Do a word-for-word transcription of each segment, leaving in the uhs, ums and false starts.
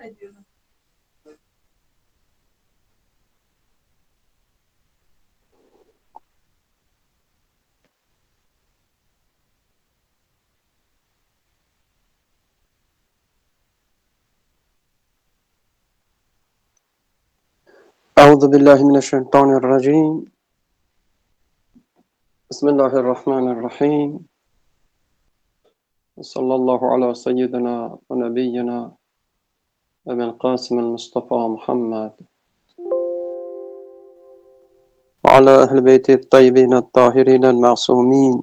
أعوذ بالله من الشيطان الرجيم بسم الله الرحمن الرحيم صلى الله على سيدنا ونبينا أبي القاسم المصطفى محمد وعلى أهل بيته الطيبين الطاهرين المعصومين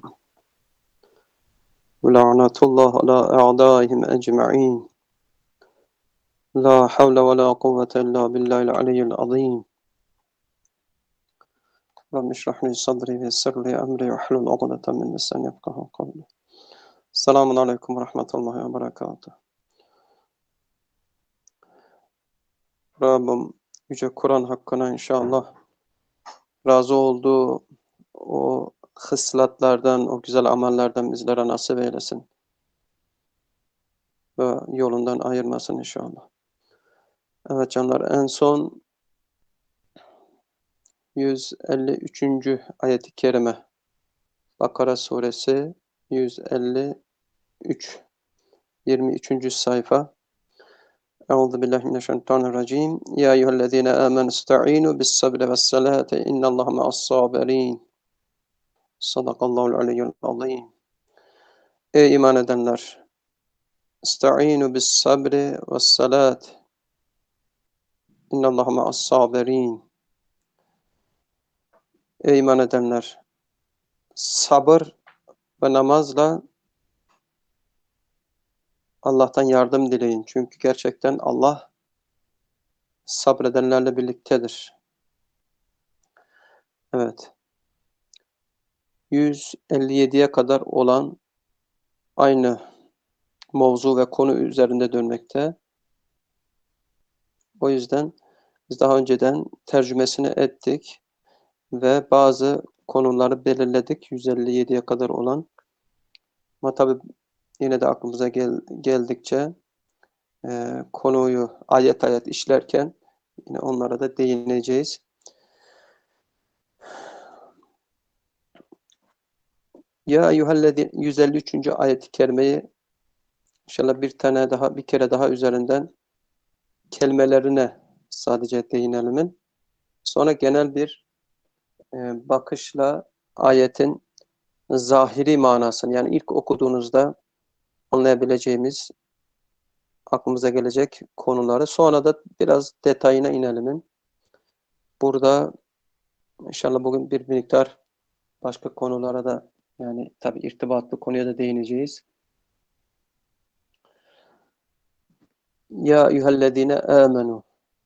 ولعنة الله على أعدائهم أجمعين لا حول ولا قوة إلا بالله العلي العظيم رب اشرح لي صدري ويسر لي أمري واحلل عقدة من لساني يفقهوا قولي. Selamun Aleyküm ve Rahmetullahi ve Berekatuhu. Rabbim Yüce Kur'an hakkına inşallah razı olduğu o hıslatlardan, o güzel amellerden bizlere nasip eylesin. Ve yolundan ayırmasın inşallah. Evet canlar, en son yüz elli üçüncü ayet-i kerime Bakara suresi yüz elli üç yirmi üçüncü sayfa. Euzubillahimineşşeytanirracim. Ya eyyühellezine amenu ista'inu bis sabri ves salati innallaha ma'as sabirin. Sadakallahul aliyyul azim. Ey iman edenler! İsta'inu bis sabri ves salat. İnnallaha ma'as sabirin. Ey iman edenler! Sabır ve namazla Allah'tan yardım dileyin. Çünkü gerçekten Allah sabredenlerle birliktedir. Evet. yüz elli yediye kadar olan aynı mevzu ve konu üzerinde dönmekte. O yüzden biz daha önceden tercümesini ettik ve bazı konuları belirledik yüz elli yediye kadar olan. Ama tabi yine de aklımıza gel, geldikçe e, konuyu ayet ayet işlerken yine onlara da değineceğiz. Ya eyyühellezine yüz elli üçüncü ayet-i kerimeyi inşallah bir tane daha bir kere daha üzerinden kelimelerine sadece değinelim. Sonra genel bir e, bakışla ayetin zahiri manasını, yani ilk okuduğunuzda anlayabileceğimiz, aklımıza gelecek konuları, sonra da biraz detayına inelim. Burada inşallah bugün bir miktar başka konulara da, yani tabi irtibatlı konuya da değineceğiz. Ya eyyühellezine amenu.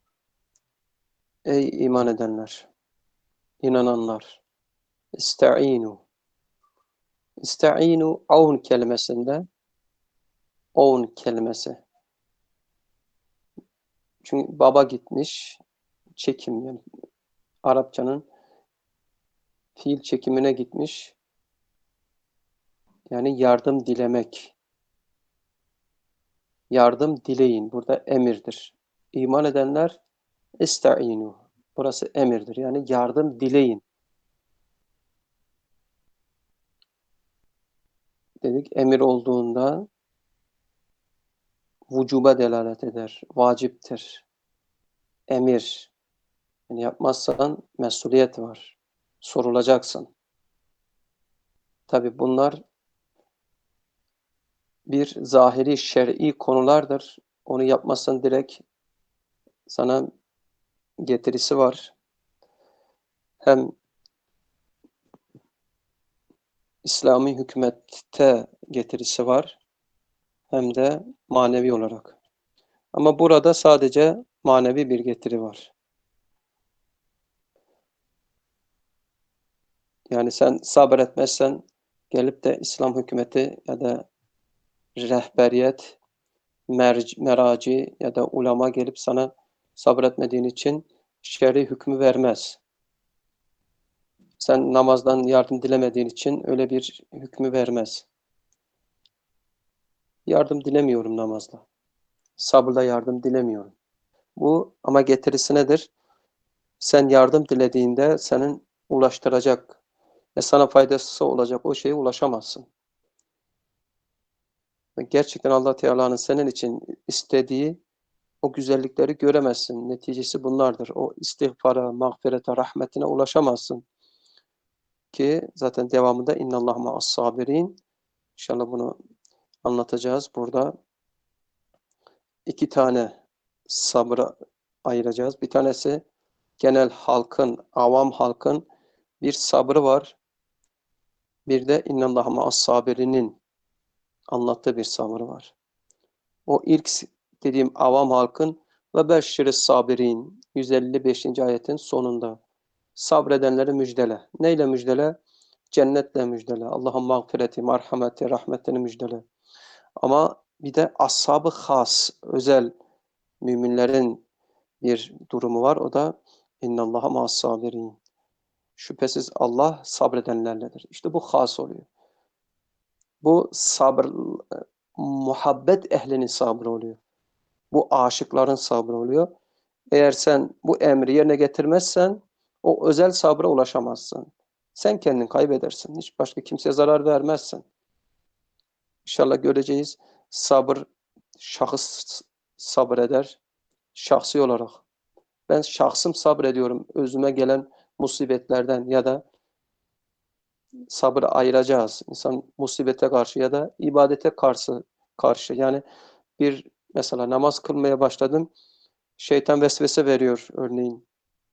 Ey iman edenler, inananlar. İsta'inu. İsta'inu avn kelimesinde, avn kelimesi. Çünkü baba gitmiş, çekim, yani Arapçanın fiil çekimine gitmiş. Yani yardım dilemek. Yardım dileyin. Burada emirdir. İman edenler ista'inu. Burası emirdir. Yani yardım dileyin. Dedik, emir olduğunda vücuba delalet eder. Vaciptir. Emir. Yani yapmazsan mesuliyet var. Sorulacaksın. Tabi bunlar bir zahiri şer'i konulardır. Onu yapmazsan direkt sana getirisi var. Hem İslami hükümette getirisi var, hem de manevi olarak. Ama burada sadece manevi bir getiri var. Yani sen sabretmezsen gelip de İslam hükümeti ya da rehberiyet, merci, meraci ya da ulema gelip sana sabretmediğin için şer'i hükmü vermez. Sen namazdan yardım dilemediğin için öyle bir hükmü vermez. Yardım dilemiyorum namazda. Sabırla yardım dilemiyorum. Bu ama getirisi nedir? Sen yardım dilediğinde senin ulaştıracak ve sana faydası olacak o şeye ulaşamazsın. Ve gerçekten Allah Teala'nın senin için istediği o güzellikleri göremezsin. Neticesi bunlardır. O istiğfara, mağfirete, rahmetine ulaşamazsın. Ki zaten devamında innallah ma'as sabirin. İnşallah bunu anlatacağız. Burada iki tane sabrı ayıracağız. Bir tanesi genel halkın, avam halkın bir sabrı var. Bir de innallah ma'as sabirinin anlattığı bir sabrı var. O ilk dediğim avam halkın ve beşşiri sabirin yüz elli beşinci ayetin sonunda sabredenleri müjdele. Neyle müjdele? Cennetle müjdele. Allah'ın mağfireti, merhameti, rahmetini müjdele. Ama bir de ashab-ı has, özel müminlerin bir durumu var. O da innallaha ma'as sabirin. Şüphesiz Allah sabredenlerledir. İşte bu has oluyor. Bu sabır, muhabbet ehlinin sabrı oluyor. Bu aşıkların sabrı oluyor. Eğer sen bu emri yerine getirmezsen o özel sabra ulaşamazsın. Sen kendin kaybedersin. Hiç başka kimseye zarar vermezsin. İnşallah göreceğiz. Sabır, şahıs sabreder. Şahsi olarak. Ben şahsım sabrediyorum. Özüme gelen musibetlerden ya da sabrı ayıracağız. İnsan musibete karşı ya da ibadete karşı karşı. Yani bir mesela namaz kılmaya başladım. Şeytan vesvese veriyor örneğin.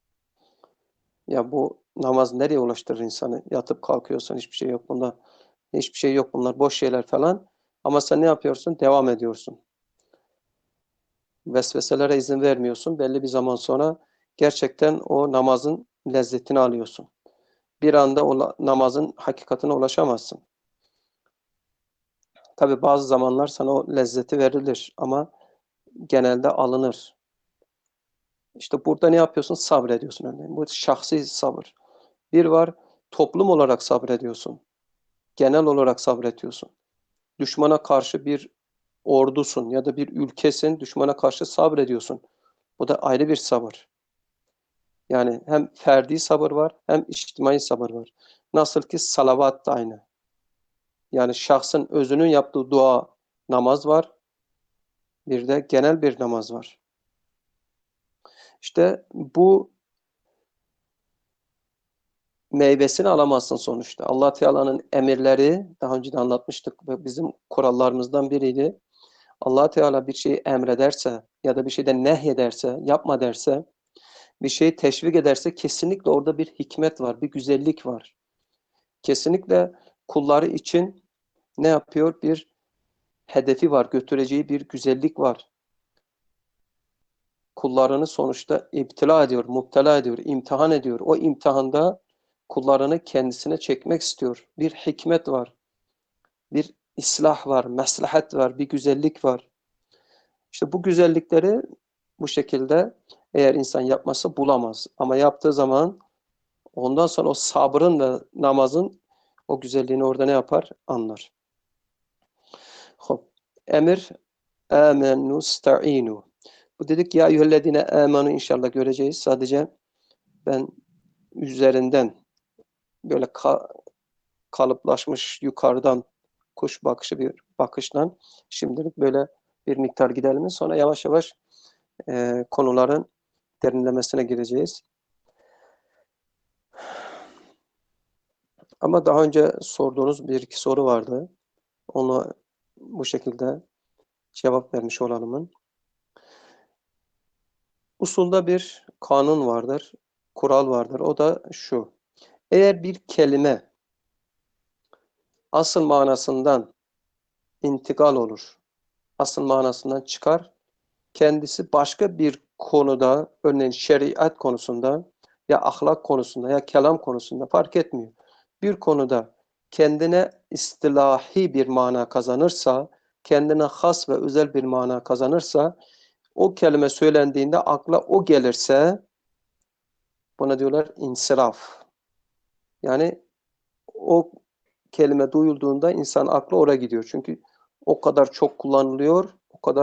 Ya bu namaz nereye ulaştırır insanı? Yatıp kalkıyorsan hiçbir şey yok bunda. Hiçbir şey yok bunlar. Boş şeyler falan. Ama sen ne yapıyorsun? Devam ediyorsun. Vesveselere izin vermiyorsun. Belli bir zaman sonra gerçekten o namazın lezzetini alıyorsun. Bir anda o namazın hakikatine ulaşamazsın. Tabi bazı zamanlar sana o lezzeti verilir ama genelde alınır. İşte burada ne yapıyorsun? Sabrediyorsun örneğin. Bu şahsi sabır. Bir var, toplum olarak sabrediyorsun. Genel olarak sabrediyorsun. Düşmana karşı bir ordusun ya da bir ülkesin, düşmana karşı sabrediyorsun. Bu da ayrı bir sabır. Yani hem ferdi sabır var, hem içtimai sabır var. Nasıl ki salavat da aynı. Yani şahsın özünün yaptığı dua, namaz var. Bir de genel bir namaz var. İşte bu meyvesini alamazsın sonuçta. Allah Teala'nın emirleri, daha önce de anlatmıştık ve bizim kurallarımızdan biriydi. Allah Teala bir şeyi emrederse ya da bir şeyden nehyederse, yapma derse, bir şeyi teşvik ederse kesinlikle orada bir hikmet var, bir güzellik var. Kesinlikle kulları için ne yapıyor? Bir hedefi var, götüreceği bir güzellik var. Kullarını sonuçta iptila ediyor, muptela ediyor, imtihan ediyor. O imtihanda kullarını kendisine çekmek istiyor. Bir hikmet var, bir islah var, maslahat var, bir güzellik var. İşte bu güzellikleri bu şekilde eğer insan yapmazsa bulamaz. Ama yaptığı zaman ondan sonra o sabrın ve namazın o güzelliğini orada ne yapar? Anlar. Hop. Emir amenu sta'inu. Bu dedik ya eyyühellezine amenu inşallah göreceğiz. Sadece ben üzerinden böyle ka kalıplaşmış yukarıdan kuş bakışı bir bakıştan şimdilik böyle bir miktar gidelim. Sonra yavaş yavaş e, konuların derinlemesine gireceğiz. Ama daha önce sorduğunuz bir iki soru vardı. Onu bu şekilde cevap vermiş olalımın. Usulda bir kanun vardır, kural vardır. O da şu. Eğer bir kelime asıl manasından intikal olur, asıl manasından çıkar, kendisi başka bir konuda, örneğin şeriat konusunda ya ahlak konusunda ya kelam konusunda fark etmiyor. Bir konuda kendine istilahi bir mana kazanırsa, kendine has ve özel bir mana kazanırsa, o kelime söylendiğinde akla o gelirse, buna diyorlar insiraf. Yani o kelime duyulduğunda insan aklı oraya gidiyor. Çünkü o kadar çok kullanılıyor, o kadar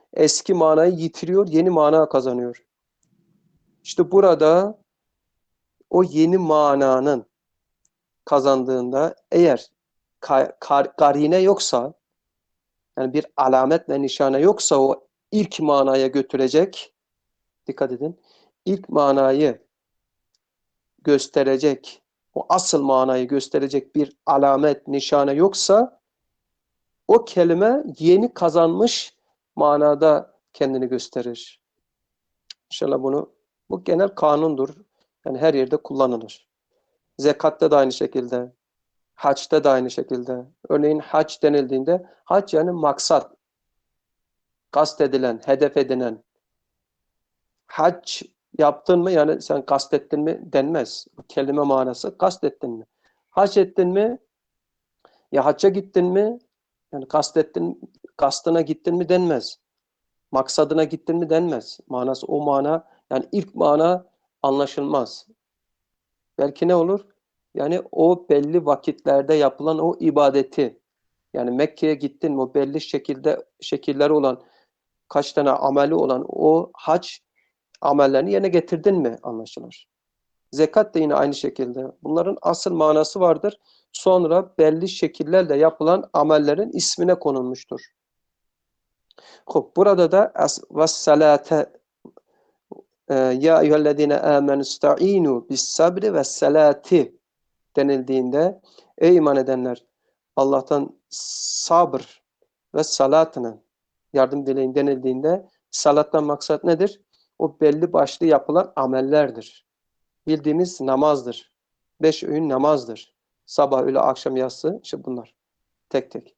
eski manayı yitiriyor, yeni mana kazanıyor. İşte burada o yeni mananın kazandığında eğer kar, kar, karine yoksa, yani bir alamet ve nişane yoksa o ilk manaya götürecek, dikkat edin, ilk manayı gösterecek, o asıl manayı gösterecek bir alamet, nişane yoksa o kelime yeni kazanmış manada kendini gösterir. İnşallah bunu, bu genel kanundur. Yani her yerde kullanılır. Zekatta da aynı şekilde, haçta da aynı şekilde. Örneğin hac denildiğinde, hac yani maksat, kastedilen, hedef edinen. Hac yaptın mı, yani sen kastettin mi denmez. Kelime manası kastettin mi? Hac ettin mi, ya hacca gittin mi, yani kastettin, kastına gittin mi denmez. Maksadına gittin mi denmez. Manası o mana, yani ilk mana anlaşılmaz. Belki ne olur? Yani o belli vakitlerde yapılan o ibadeti, yani Mekke'ye gittin mi, o belli şekilde şekilleri olan, kaç tane ameli olan o hac amellerini yerine getirdin mi anlaşılır. Zekat da yine aynı şekilde. Bunların asıl manası vardır. Sonra belli şekillerle yapılan amellerin ismine konulmuştur. Hop, burada da vessalate ya eyyühellezine amenu sta'inu bis sabri ve salati denildiğinde, ey iman edenler, Allah'tan sabır ve salatına yardım dileyin denildiğinde, salattan maksat nedir? O belli başlı yapılan amellerdir. Bildiğimiz namazdır. Beş öğün namazdır. Sabah, öğle, akşam, yatsı, işte bunlar. Tek tek.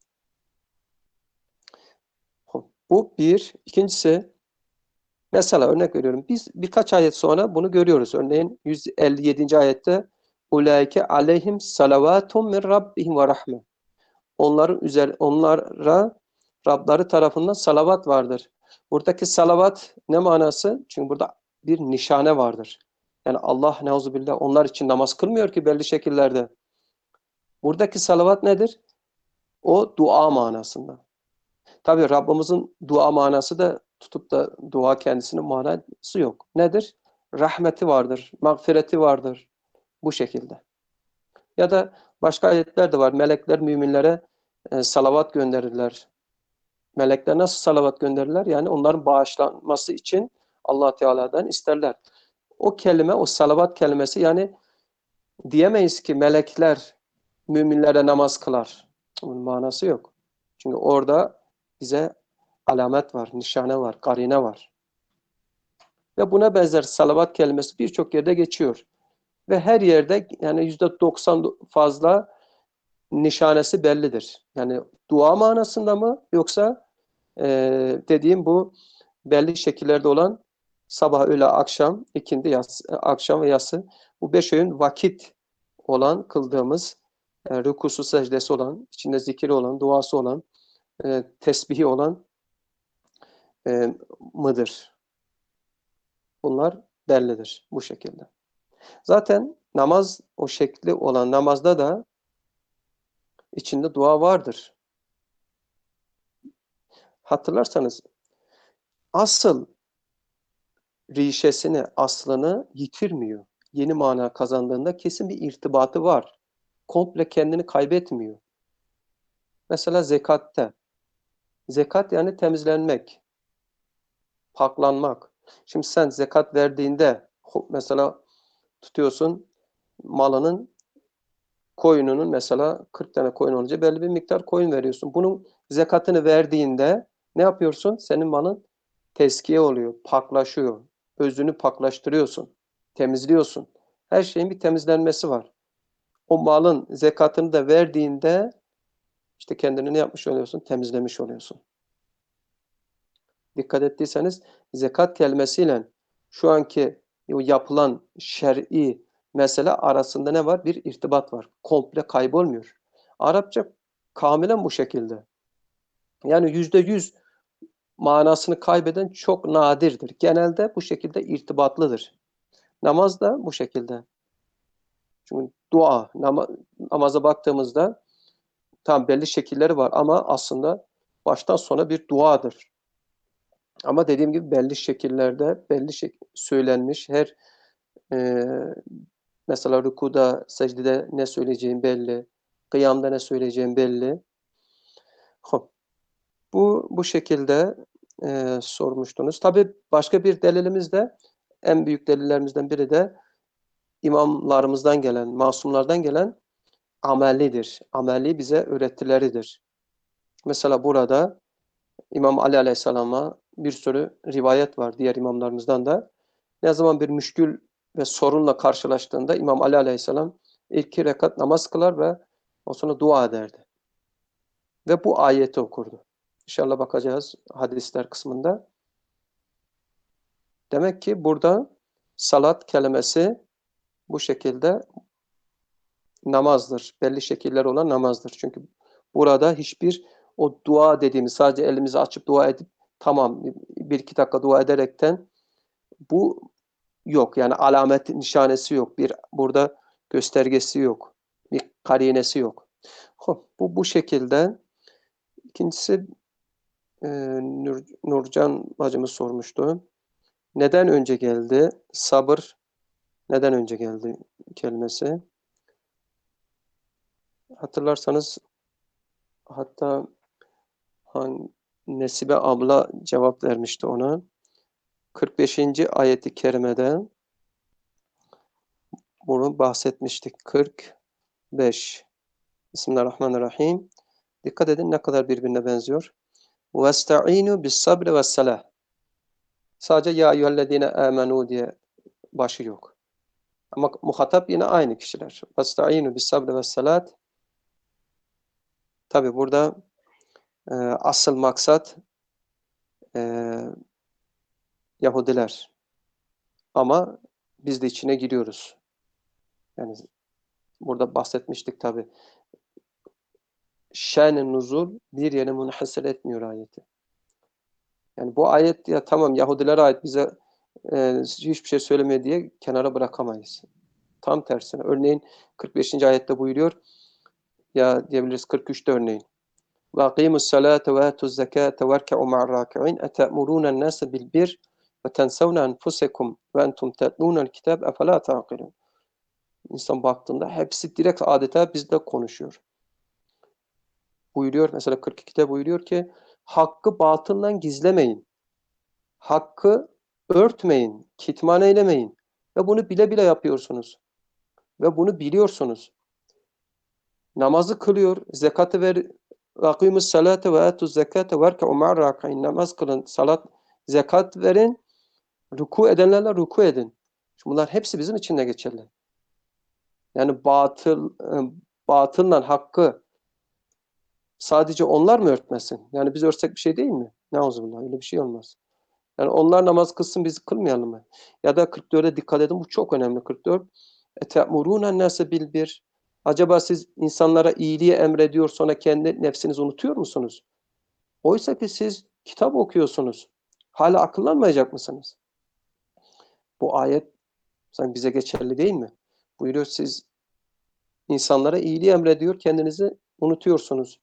Bu bir. İkincisi, mesela örnek veriyorum. Biz birkaç ayet sonra bunu görüyoruz. Örneğin yüz elli yedinci ayette ulaike aleyhim salavatum min rabbihim ve rahme. Onların üzeri, onlara Rabları tarafından salavat vardır. Buradaki salavat ne manası? Çünkü burada bir nişane vardır. Yani Allah neuzubillah onlar için namaz kılmıyor ki belli şekillerde. Buradaki salavat nedir? O dua manasında. Tabii Rabbimizin dua manası da tutup da dua kendisinin manası yok. Nedir? Rahmeti vardır, mağfireti vardır. Bu şekilde. Ya da başka ayetler de var. Melekler müminlere e, salavat gönderirler. Melekler nasıl salavat gönderirler? Yani onların bağışlanması için Allah Teala'dan isterler. O kelime, o salavat kelimesi, yani diyemeyiz ki melekler müminlere namaz kılar. Bunun manası yok. Çünkü orada bize alamet var, nişane var, karine var. Ve buna benzer salavat kelimesi birçok yerde geçiyor. Ve her yerde yani yüzde doksan fazla nişanesi bellidir. Yani dua manasında mı, yoksa e, dediğim bu belli şekillerde olan sabah, öğle, akşam, ikindi, yatsı, akşam ve yatsı, bu beş öğün vakit olan kıldığımız, e, rükusu, secdesi olan, içinde zikri olan, duası olan, e, tesbihi olan e, mıdır? Bunlar bellidir bu şekilde. Zaten namaz, o şekli olan namazda da içinde dua vardır. Hatırlarsanız asıl rişesini, aslını yitirmiyor. Yeni mana kazandığında kesin bir irtibatı var. Komple kendini kaybetmiyor. Mesela zekatte. Zekat yani temizlenmek, paklanmak. Şimdi sen zekat verdiğinde mesela tutuyorsun malının, koyununun, mesela kırk tane koyun olunca belli bir miktar koyun veriyorsun. Bunun zekatını verdiğinde ne yapıyorsun? Senin malın teskiye oluyor, paklaşıyor. Özünü paklaştırıyorsun, temizliyorsun. Her şeyin bir temizlenmesi var. O malın zekatını da verdiğinde işte kendini ne yapmış oluyorsun? Temizlemiş oluyorsun. Dikkat ettiyseniz zekat kelimesiyle şu anki yapılan şer'i mesele arasında ne var? Bir irtibat var. Komple kaybolmuyor. Arapça kamilen bu şekilde. Yani yüzde yüz manasını kaybeden çok nadirdir. Genelde bu şekilde irtibatlıdır. Namaz da bu şekilde. Çünkü dua, nama, namaza baktığımızda tam belli şekilleri var ama aslında baştan sona bir duadır. Ama dediğim gibi belli şekillerde, belli şek söylenmiş. Her e, mesela rükuda, secdede ne söyleyeceğin belli. Kıyamda ne söyleyeceğin belli. Hop. Bu bu şekilde e, sormuştunuz. Tabii başka bir delilimiz de, en büyük delillerimizden biri de imamlarımızdan gelen, masumlardan gelen amelidir. Ameli bize öğretileridir. Mesela burada İmam Ali Aleyhisselam'a bir sürü rivayet var diğer imamlarımızdan da. Ne zaman bir müşkül ve sorunla karşılaştığında İmam Ali Aleyhisselam ilk iki rekat namaz kılar ve o sonra dua ederdi. Ve bu ayeti okurdu. İnşallah bakacağız hadisler kısmında. Demek ki burada salat kelimesi bu şekilde namazdır. Belli şekiller olan namazdır. Çünkü burada hiçbir o dua dediğimiz, sadece elimizi açıp dua edip tamam bir iki dakika dua ederekten bu yok. Yani alamet nişanesi yok. Bir burada göstergesi yok. Bir karinesi yok. Hop, bu bu şekilde. İkincisi e, Nur, Nurcan bacımız sormuştu. Neden önce geldi? Sabır neden önce geldi kelimesi? Hatırlarsanız hatta Han, Nesibe abla cevap vermişti ona. kırk beşinci ayeti kerimede bunu bahsetmiştik. kırk beş. Bismillahirrahmanirrahim. Dikkat edin ne kadar birbirine benziyor. وَاسْتَعِينُوا بِالصَّبْرِ وَالسَّلَاةِ. Sadece ya eyyühellezine amenu diye başı yok. Ama muhatap yine aynı kişiler. وَاسْتَعِينُوا بِالصَّبْرِ وَالسَّلَاةِ. Tabi burada e, asıl maksat e, Yahudiler. Ama biz de içine giriyoruz. Yani burada bahsetmiştik tabi. Şen-i nuzul bir yere münhasır etmiyor ayeti. Yani bu ayet ya tamam Yahudilere ait bize e, hiçbir şey söylemiyor diye kenara bırakamayız. Tam tersine. Örneğin kırk beşinci ayette buyuruyor. Ya diyebiliriz kırk üçte örneğin. وَاقِيمُوا الصَّلَاةَ وَآتُوا الزَّكَاةَ وَارْكَعُوا مَعَ الرَّاكِعِينَ اَتَأْمُرُونَ النَّاسَ بِالْبِرِّ وَتَنْسَوْنَ أَنْفُسَكُمْ وَاَنْتُمْ تَتْلُونَ الْكِتَابَ اَفَلَا تَعْقِلُونَ. İnsan baktığında hepsi direkt adeta bizde konuşuyor. Buyuruyor mesela kırk ikide buyuruyor ki hakkı batılla gizlemeyin. Hakkı örtmeyin, kitman eylemeyin. Ve bunu bile bile yapıyorsunuz. Ve bunu biliyorsunuz. Namazı kılıyor, zekatı ver, وَاقِيمُوا الصَّلَاةَ وَآتُوا الزَّكَاةَ وَارْكَعُوا مَعَ الرَّاكِعِينَ. Namaz kılın, salat, zekat verin, ruku edenlerle ruku edin. Şimdi bunlar hepsi bizim için de geçerli. Yani batıl, batılla hakkı sadece onlar mı örtmesin? Yani biz örtsek bir şey değil mi? Neuzubullah, öyle bir şey olmaz. Yani onlar namaz kılsın biz kılmayalım mı? Ya da kırk dörde dikkat edin, bu çok önemli. kırk dört. اَتَأْمُرُونَ النَّاسَ بِالْبِرِّ. Acaba siz insanlara iyiliği emrediyor sonra kendi nefsinizi unutuyor musunuz? Oysa ki siz kitap okuyorsunuz. Hala akıllanmayacak mısınız? Bu ayet sanki bize geçerli değil mi? Buyuruyor siz insanlara iyiliği emrediyor, kendinizi unutuyorsunuz.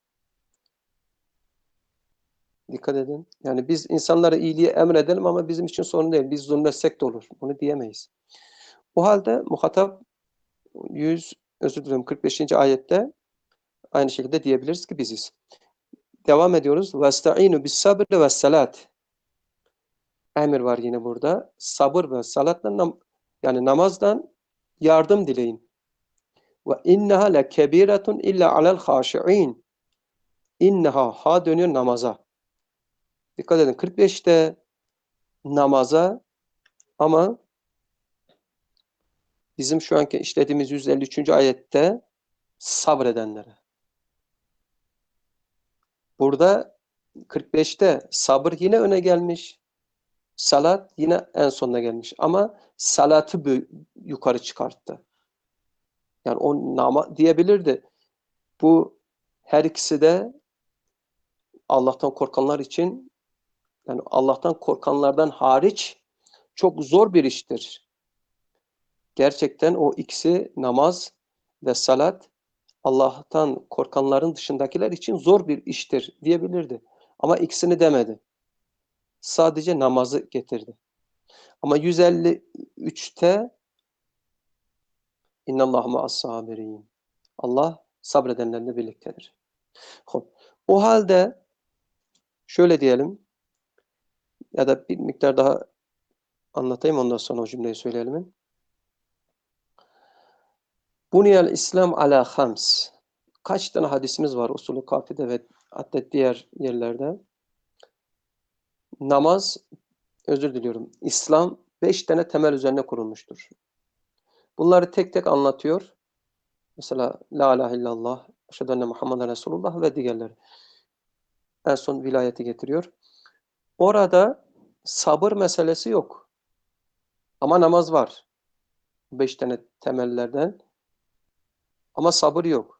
Dikkat edin. Yani biz insanlara iyiliği emredelim ama bizim için sorun değil. Biz zulmetsek de olur. Bunu diyemeyiz. O halde muhatap yüz, özür dilerim kırk beşinci ayette aynı şekilde diyebiliriz ki biziz. Devam ediyoruz. وَاسْتَعِينُوا بِالصَّبْرِ وَالسَّلَاةِ. Emir var yine burada. Sabır ve salatla nam yani namazdan yardım dileyin. Ve inneha lekebiretun illa alel haşi'in. İnneha ha dönüyor namaza. Dikkat edin kırk beşte namaza ama bizim şu anki işlediğimiz yüz elli üçüncü ayette sabredenlere. Burada kırk beşte sabır yine öne gelmiş. Salat yine en sonuna gelmiş. Ama salatı yukarı çıkarttı. Yani o nama diyebilirdi. Bu her ikisi de Allah'tan korkanlar için yani Allah'tan korkanlardan hariç çok zor bir iştir. Gerçekten o ikisi namaz ve salat Allah'tan korkanların dışındakiler için zor bir iştir diyebilirdi. Ama ikisini demedi. sadece namazı getirdi. Ama yüz elli üçte İnnallâhe ma'as-sâbirîn. Allah sabredenlerle birliktedir. O halde şöyle diyelim ya da bir miktar daha anlatayım, ondan sonra o cümleyi söyleyelim. Buniyel İslam ala hams. Kaç tane hadisimiz var usulü kafide ve hatta diğer yerlerde. Namaz, özür diliyorum, İslam beş tane temel üzerine kurulmuştur. Bunları tek tek anlatıyor. Mesela La ilahe illallah, eşhedü enne Muhammeden Resulullah ve diğerleri. En son vilayeti getiriyor. Orada sabır meselesi yok. Ama namaz var. Beş tane temellerden. Ama sabır yok.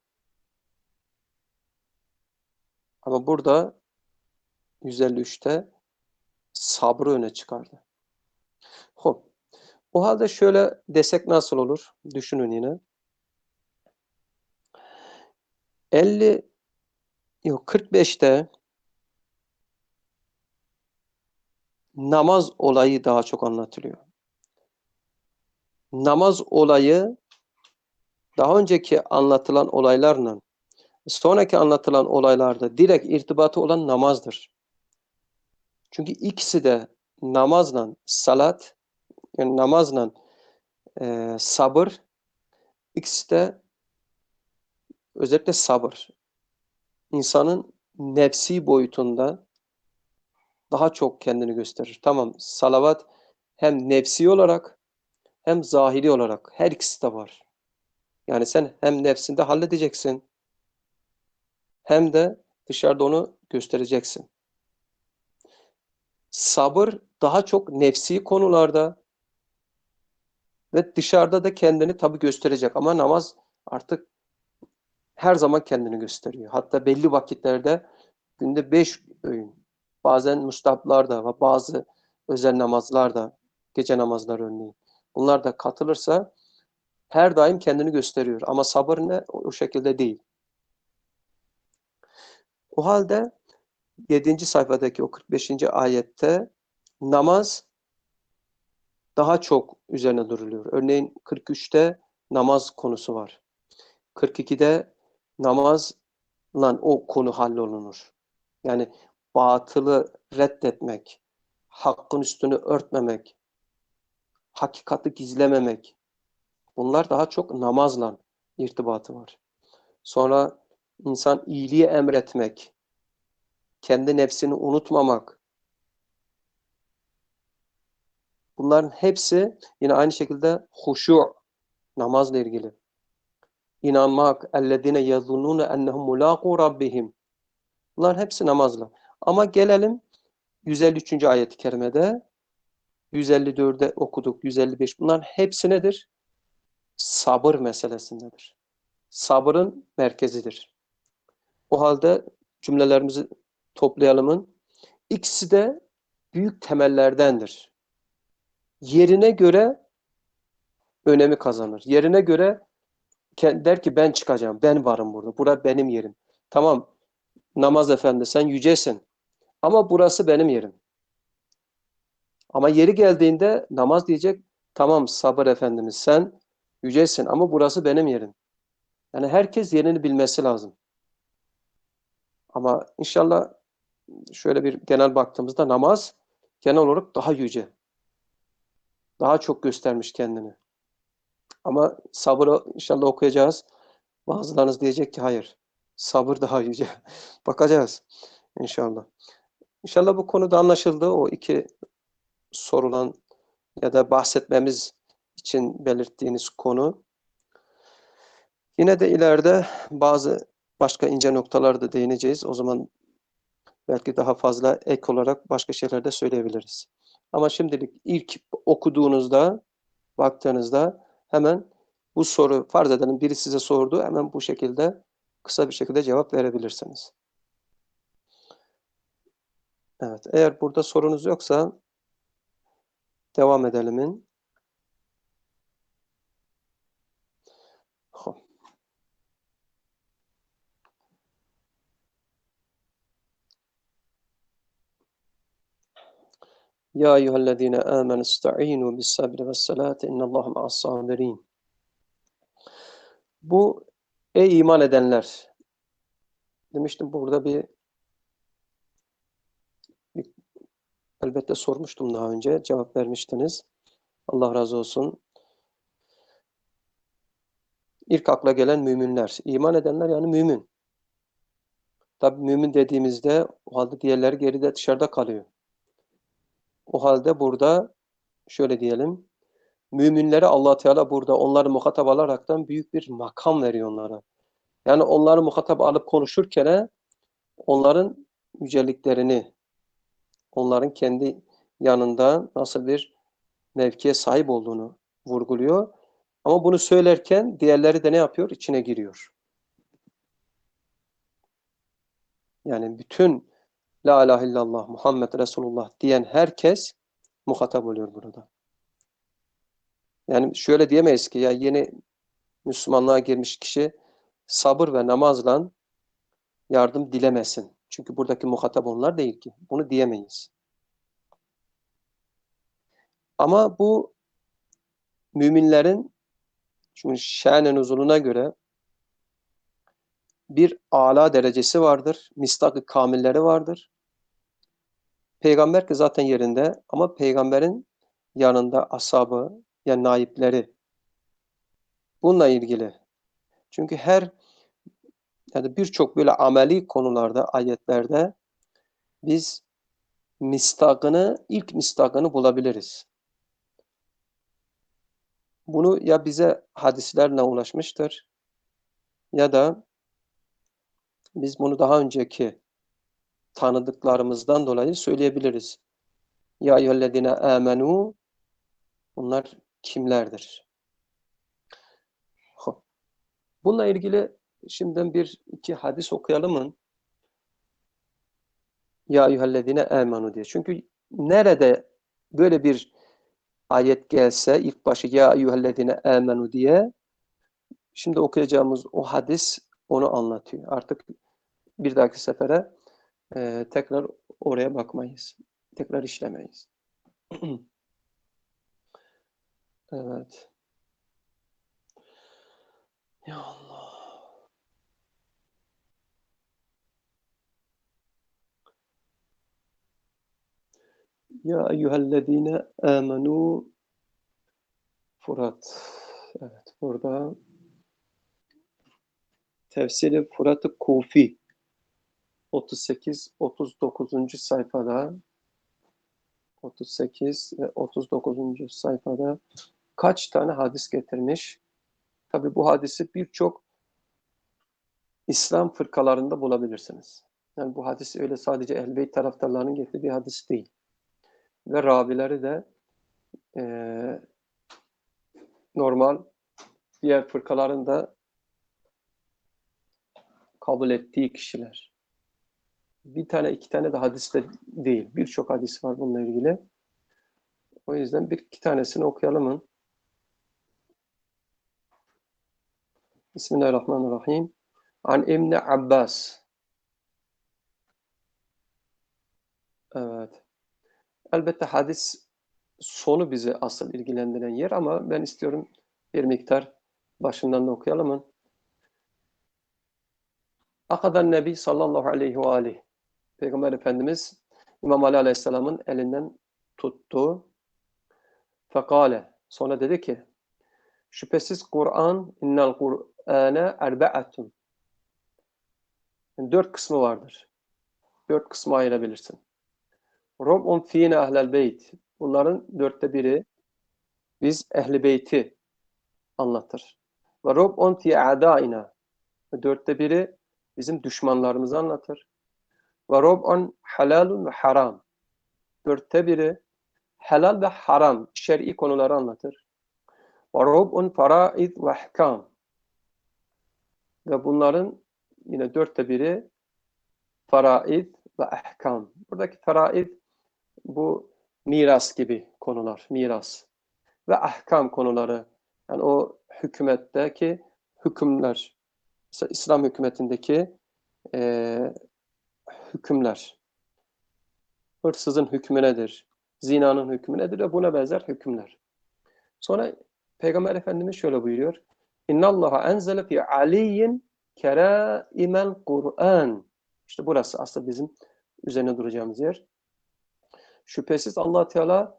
Ama burada yüz elli üçte sabrı öne çıkardı. Hop. O halde şöyle desek nasıl olur? Düşünün yine. elli yok kırk beşte namaz olayı daha çok anlatılıyor. Namaz olayı daha önceki anlatılan olaylarla sonraki anlatılan olaylarda direkt irtibatı olan namazdır. Çünkü ikisi de namazla salat, yani namazla e, sabır, ikisi de özellikle sabır. İnsanın nefsi boyutunda daha çok kendini gösterir. Tamam, salavat hem nefsi olarak hem zahiri olarak her ikisi de var. Yani sen hem nefsinde halledeceksin hem de dışarıda onu göstereceksin. Sabır daha çok nefsi konularda ve dışarıda da kendini tabii gösterecek. Ama namaz artık her zaman kendini gösteriyor. Hatta belli vakitlerde günde beş öğün, bazen müstahaplar da ve bazı özel namazlar da, gece namazları örneğin. Bunlar da katılırsa her daim kendini gösteriyor. Ama sabır ne? O şekilde değil. O halde yedinci sayfadaki o kırk beşinci ayette namaz daha çok üzerine duruluyor. Örneğin kırk üçte namaz konusu var. kırk ikide namazla o konu hallolunur. Yani batılı reddetmek, hakkın üstünü örtmemek, hakikati gizlememek. Bunlar daha çok namazla irtibatı var. Sonra insan iyiliği emretmek, kendi nefsini unutmamak. Bunların hepsi yine aynı şekilde huşu, namazla ilgili. İnanmak, ellezine yazunnune ennehum mulaqu rabbihim. Bunların hepsi namazla. Ama gelelim yüz elli üçüncü ayet-i kerimede, yüz elli dörde okuduk, yüz elli beş. Bunların hepsi nedir? Sabır meselesindedir. Sabrın merkezidir. O halde cümlelerimizi toplayalımın. İkisi de büyük temellerdendir. Yerine göre önemi kazanır. Yerine göre der ki ben çıkacağım, ben varım burada. Burası benim yerim. Tamam, namaz efendi sen yücesin ama burası benim yerim. Ama yeri geldiğinde namaz diyecek, tamam sabır efendimiz sen yücesin ama burası benim yerim. Yani herkes yerini bilmesi lazım. Ama inşallah şöyle bir genel baktığımızda namaz genel olarak daha yüce. Daha çok göstermiş kendini. Ama sabırı inşallah okuyacağız. Bazılarınız diyecek ki hayır. Sabır daha yüce. Bakacağız inşallah. İnşallah bu konuda anlaşıldı. O iki sorulan ya da bahsetmemiz için belirttiğiniz konu. Yine de ileride bazı başka ince noktalarda da değineceğiz. O zaman belki daha fazla ek olarak başka şeyler de söyleyebiliriz. Ama şimdilik ilk okuduğunuzda, baktığınızda hemen bu soru, farz edelim biri size sordu, hemen bu şekilde kısa bir şekilde cevap verebilirsiniz. Evet, eğer burada sorunuz yoksa devam edelim. Ya eyyühellezine amenu ista'inu bis sabri ves salati innallaha ma'as sabirin. Bu ey iman edenler demiştim, burada bir, bir elbette sormuştum daha önce, cevap vermiştiniz. Allah razı olsun. İlk akla gelen müminler. İman edenler yani mümin. Tabi mümin dediğimizde o halde diğerleri geride, dışarıda kalıyor. O halde burada şöyle diyelim. Müminlere Allah Teala burada onları muhatap alaraktan büyük bir makam veriyor onlara. Yani onları muhatap alıp konuşurken onların yüceliklerini, onların kendi yanında nasıl bir mevkiye sahip olduğunu vurguluyor. Ama bunu söylerken diğerleri de ne yapıyor? İçine giriyor. Yani bütün La ilahe illallah Muhammed Resulullah diyen herkes muhatap oluyor burada. Yani şöyle diyemeyiz ki ya yeni Müslümanlığa girmiş kişi sabır ve namazla yardım dilemesin. Çünkü buradaki muhatap onlar değil ki. Bunu diyemeyiz. Ama bu müminlerin çünkü şen-i nuzuluna göre bir âlâ derecesi vardır. Mistak-ı kamilleri vardır. Peygamber ki zaten yerinde ama peygamberin yanında ashabı yani naipleri bununla ilgili. Çünkü her yani birçok böyle ameli konularda, ayetlerde biz mistakını, ilk mistakını bulabiliriz. Bunu ya bize hadislerle ulaşmıştır ya da biz bunu daha önceki tanıdıklarımızdan dolayı söyleyebiliriz. Ya eyyühellezine amenu, bunlar kimlerdir? Bununla ilgili şimdiden bir iki hadis okuyalım mı? Ya eyyühellezine amenu diye. Çünkü nerede böyle bir ayet gelse ilk başı ya eyyühellezine amenu diye, şimdi okuyacağımız o hadis onu anlatıyor. Artık bir dahaki sefere e, tekrar oraya bakmayız. Tekrar işlemeyiz. Evet. Ya Allah. Ya eyyühellezine amenu Furat. Evet, burada tefsiri Furat-ı Kufi otuz sekiz otuz dokuzuncu sayfada otuz sekiz ve otuz dokuzuncu sayfada kaç tane hadis getirmiş? Tabi bu hadisi birçok İslam fırkalarında bulabilirsiniz. Yani bu hadis öyle sadece Ehl-i Beyt taraftarlarının getirdiği hadis değil. Ve ravileri de e, normal diğer fırkaların da kabul ettiği kişiler. Bir tane iki tane de hadis de değil. Birçok hadis var bununla ilgili. O yüzden bir iki tanesini okuyalım mı? Bismillahirrahmanirrahim. An İbni Abbas. Evet. Elbette hadis sonu bizi asıl ilgilendiren yer ama ben istiyorum bir miktar başından da okuyalım mı? Akadan Nebi sallallahu aleyhi ve aleyh. Peygamber Efendimiz İmam Ali Aleyhisselam'ın elinden tuttu. Fekale. Sonra dedi ki şüphesiz Kur'an innel Kur'ane erbe'atun. Yani dört kısmı vardır. Dört kısmı ayırabilirsin. Rub'un fîne ehlel beyt. Bunların dörtte biri biz ehli beyti anlatır. Ve rub'un fi a'daina. Dörtte biri bizim düşmanlarımızı anlatır. Ve rub'un halalun ve haram. Dörtte biri helal ve haram, şer'i konuları anlatır. Ve rub'un faraid ve ahkam. Ve bunların yine dörtte biri faraid ve ahkam. Buradaki faraid bu miras gibi konular, miras. Ve ahkam konuları. Yani o hükümetteki hükümler. Mesela İslam hükümetindeki e, hükümler. Hırsızın hükmü nedir? Zinanın hükmü nedir ve buna benzer hükümler. Sonra Peygamber Efendimiz şöyle buyuruyor. İnnallaha enzele fi aliyyin keraimel Kur'an. İşte burası aslında bizim üzerine duracağımız yer. Şüphesiz Allah Teala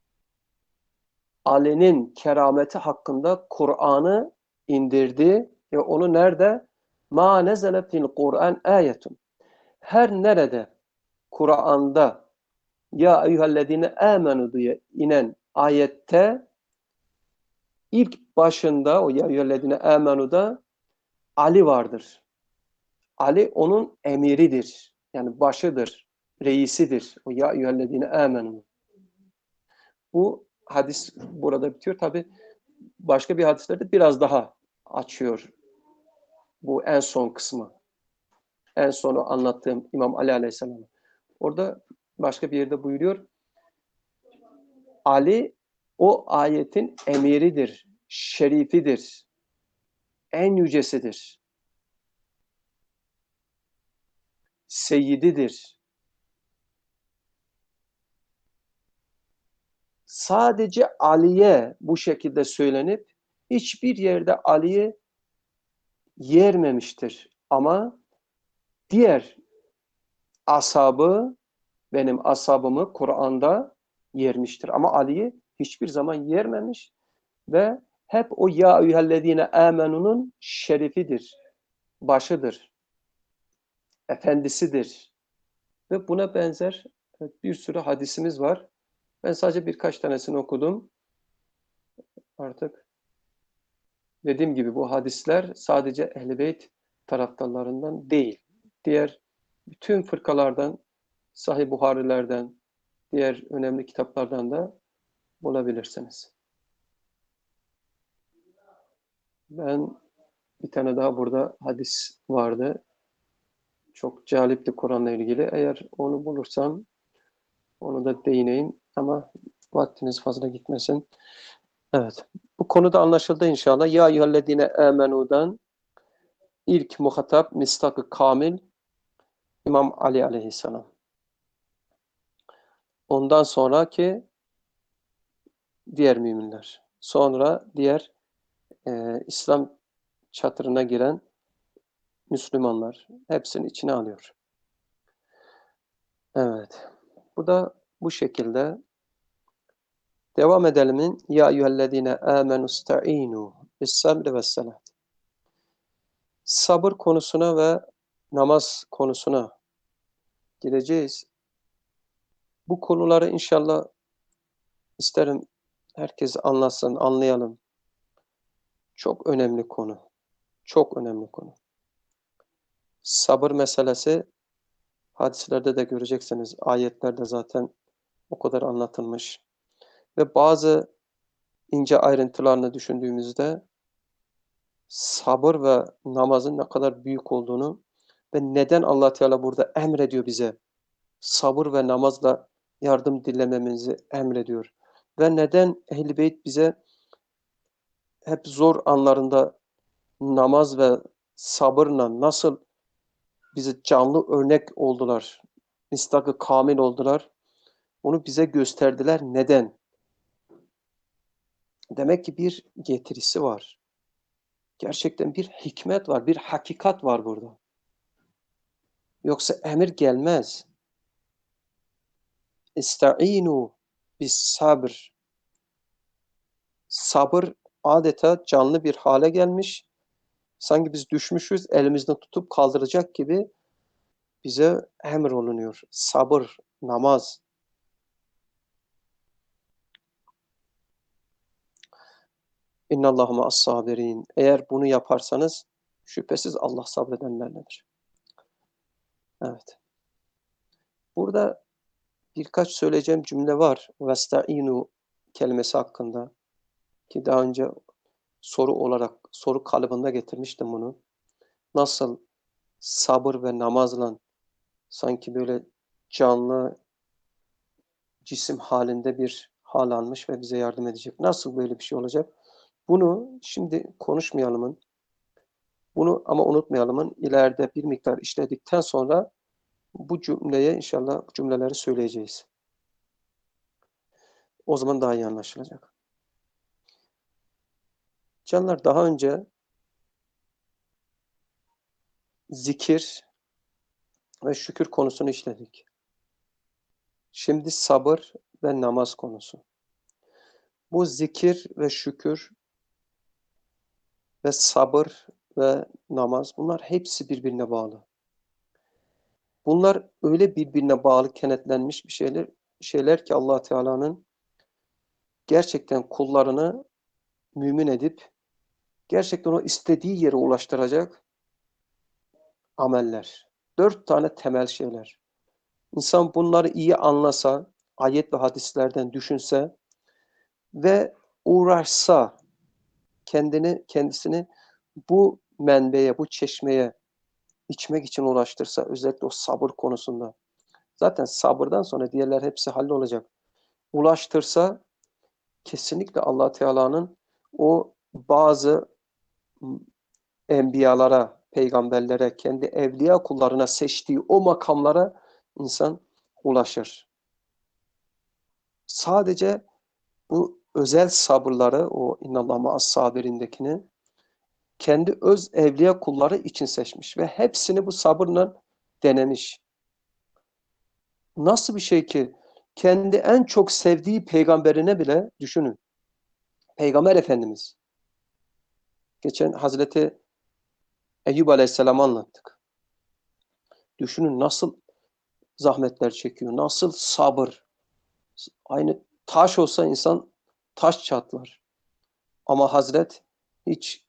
Ali'nin kerameti hakkında Kur'an'ı indirdi ve onu nerede? Ma nezele fil Kur'an ayetun. Her nerede Kur'an'da ya eyyühellezine amenu diye inen ayette ilk başında o ya eyyühellezine amenu'da Ali vardır. Ali onun emiridir. Yani başıdır, reisidir. O ya eyyühellezine amenu. Bu hadis burada bitiyor. Tabi başka bir hadislerde biraz daha açıyor bu en son kısmı. En sonu anlattığım İmam Ali Aleyhisselam. Orada başka bir yerde buyuruyor. Ali o ayetin emiridir, şerifidir, en yücesidir, seyyididir. Sadece Ali'ye bu şekilde söylenip hiçbir yerde Ali'yi yermemiştir. Ama diğer ashabı, benim ashabımı Kur'an'da yermiştir. Ama Ali'yi hiçbir zaman yermemiş ve hep o ya eyyühellezine amenunun şerifidir, başıdır, efendisidir. Ve buna benzer bir sürü hadisimiz var. Ben sadece birkaç tanesini okudum. Artık dediğim gibi bu hadisler sadece Ehl-i Beyt taraftarlarından değil. Diğer bütün fırkalardan, Sahih Buharilerden, diğer önemli kitaplardan da bulabilirsiniz. Ben bir tane daha burada hadis vardı. Çok calipti Kur'an'la ilgili. Eğer onu bulursam onu da değineyim ama vaktiniz fazla gitmesin. Evet. Bu konuda anlaşıldı inşallah. Ya eyyühellezine amenu'dan ilk muhatap, mistak-ı kamil İmam Ali Aleyhisselam. Ondan sonraki diğer müminler. Sonra diğer e, İslam çatırına giren Müslümanlar. Hepsini içine alıyor. Evet. Bu da bu şekilde. Devam edelim. Ya eyyühellezine amenu sta'inu bis-sabri ve's-salat. Sabır konusuna ve namaz konusuna gireceğiz. Bu konuları inşallah isterim herkes anlasın, anlayalım. Çok önemli konu. Çok önemli konu. Sabır meselesi hadislerde de göreceksiniz. Ayetlerde zaten o kadar anlatılmış. Ve bazı ince ayrıntılarını düşündüğümüzde sabır ve namazın ne kadar büyük olduğunu ve neden Allah Teala burada emrediyor bize sabır ve namazla yardım dilememizi emrediyor. Ve neden Ehl-i Beyt bize hep zor anlarında namaz ve sabırla nasıl bize canlı örnek oldular, mistak-ı kamil oldular, onu bize gösterdiler. Neden? Demek ki bir getirisi var. Gerçekten bir hikmet var, bir hakikat var burada. Yoksa emir gelmez. İsta'inu bis sabr. Sabır adeta canlı bir hale gelmiş. Sanki biz düşmüşüz, elimizden tutup kaldıracak gibi bize emir olunuyor. Sabır, namaz. İnnallâhu ma'as-sabirin. Eğer bunu yaparsanız şüphesiz Allah sabredenlerledir. Evet. Burada birkaç söyleyeceğim cümle var. Vesta'inu kelimesi hakkında ki daha önce soru olarak, soru kalıbında getirmiştim bunu. Nasıl sabır ve namazla sanki böyle canlı cisim halinde bir hal almış ve bize yardım edecek. Nasıl böyle bir şey olacak? Bunu şimdi konuşmayalımın, bunu ama unutmayalımın ileride bir miktar işledikten sonra bu cümleye inşallah bu cümleleri söyleyeceğiz. O zaman daha iyi anlaşılacak. Canlar, daha önce zikir ve şükür konusunu işledik. Şimdi sabır ve namaz konusu. Bu zikir ve şükür ve sabır ve namaz, bunlar hepsi birbirine bağlı. Bunlar öyle birbirine bağlı, kenetlenmiş bir şeyler, şeyler ki Allah Teala'nın gerçekten kullarını mümin edip gerçekten o istediği yere ulaştıracak ameller. Dört tane temel şeyler. İnsan bunları iyi anlasa, ayet ve hadislerden düşünse ve uğraşsa, kendini kendisini bu menbeye, bu çeşmeye içmek için uğraştırsa, özellikle o sabır konusunda. Zaten sabırdan sonra diğerler hepsi hallolacak. Ulaştırsa kesinlikle Allah Teala'nın o bazı enbiyalara, peygamberlere, kendi evliya kullarına seçtiği o makamlara insan ulaşır. Sadece bu özel sabırları, o innallâhe ma'as-sabirindekini kendi öz evliya kulları için seçmiş ve hepsini bu sabırla denemiş. Nasıl bir şey ki kendi en çok sevdiği peygamberine bile, düşünün. Peygamber Efendimiz. Geçen Hazreti Eyyub Aleyhisselam'ı anlattık. Düşünün nasıl zahmetler çekiyor, nasıl sabır. Aynı taş olsa insan taş çatlar. Ama Hazret hiç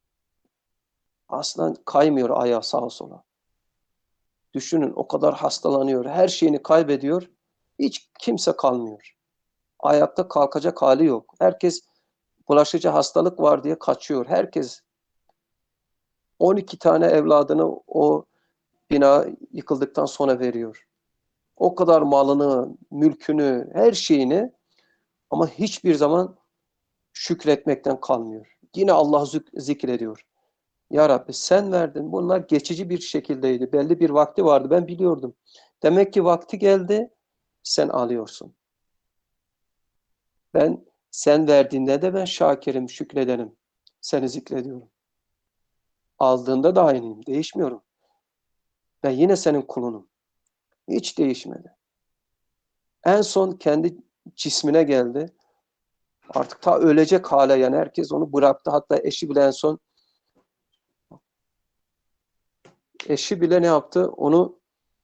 asla kaymıyor ayağı sağa sola. Düşünün, o kadar hastalanıyor, her şeyini kaybediyor, hiç kimse kalmıyor. Ayakta kalkacak hali yok. Herkes bulaşıcı hastalık var diye kaçıyor. Herkes on iki tane evladını o bina yıkıldıktan sonra veriyor. O kadar malını, mülkünü, her şeyini, ama hiçbir zaman şükretmekten kalmıyor. Yine Allah'ı zikrediyor. Ya Rabbi sen verdin. Bunlar geçici bir şekildeydi. Belli bir vakti vardı. Ben biliyordum. Demek ki vakti geldi. Sen alıyorsun. Ben sen verdiğinde de ben şakirim, şükredenim. Seni zikrediyorum. Aldığında da aynıyım. Değişmiyorum. Ben yine senin kulunum. Hiç değişmedi. En son kendi cismine geldi. Artık ta ölecek hale, yani herkes onu bıraktı. Hatta eşi bile en son eşi bile ne yaptı? Onu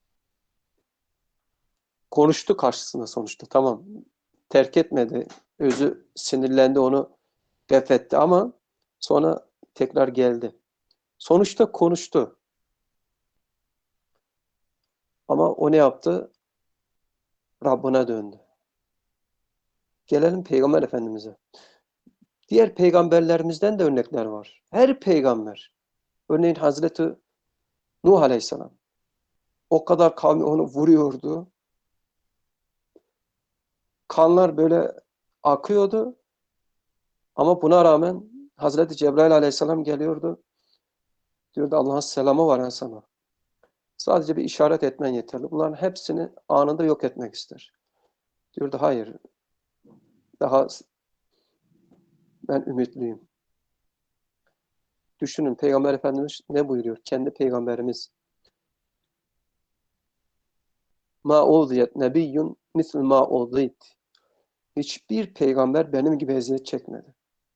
konuştu karşısında sonuçta. Tamam. Terk etmedi. Özü sinirlendi, onu def etti ama sonra tekrar geldi. Sonuçta konuştu. Ama o ne yaptı? Rabbine döndü. Gelelim Peygamber Efendimiz'e. Diğer peygamberlerimizden de örnekler var. Her peygamber. Örneğin Hazreti Nuh Aleyhisselam. O kadar kavmi onu vuruyordu. Kanlar böyle akıyordu. Ama buna rağmen Hazreti Cebrail Aleyhisselam geliyordu. Diyordu Allah'ın selamı var sana. Sadece bir işaret etmen yeterli. Bunların hepsini anında yok etmek ister. Diyordu hayır. Daha ben ümitliyim. Düşünün, Peygamber Efendimiz ne buyuruyor? Kendi peygamberimiz. Ma uziyet nebiyyun misl ma uziyet. Hiçbir peygamber benim gibi eziyet çekmedi.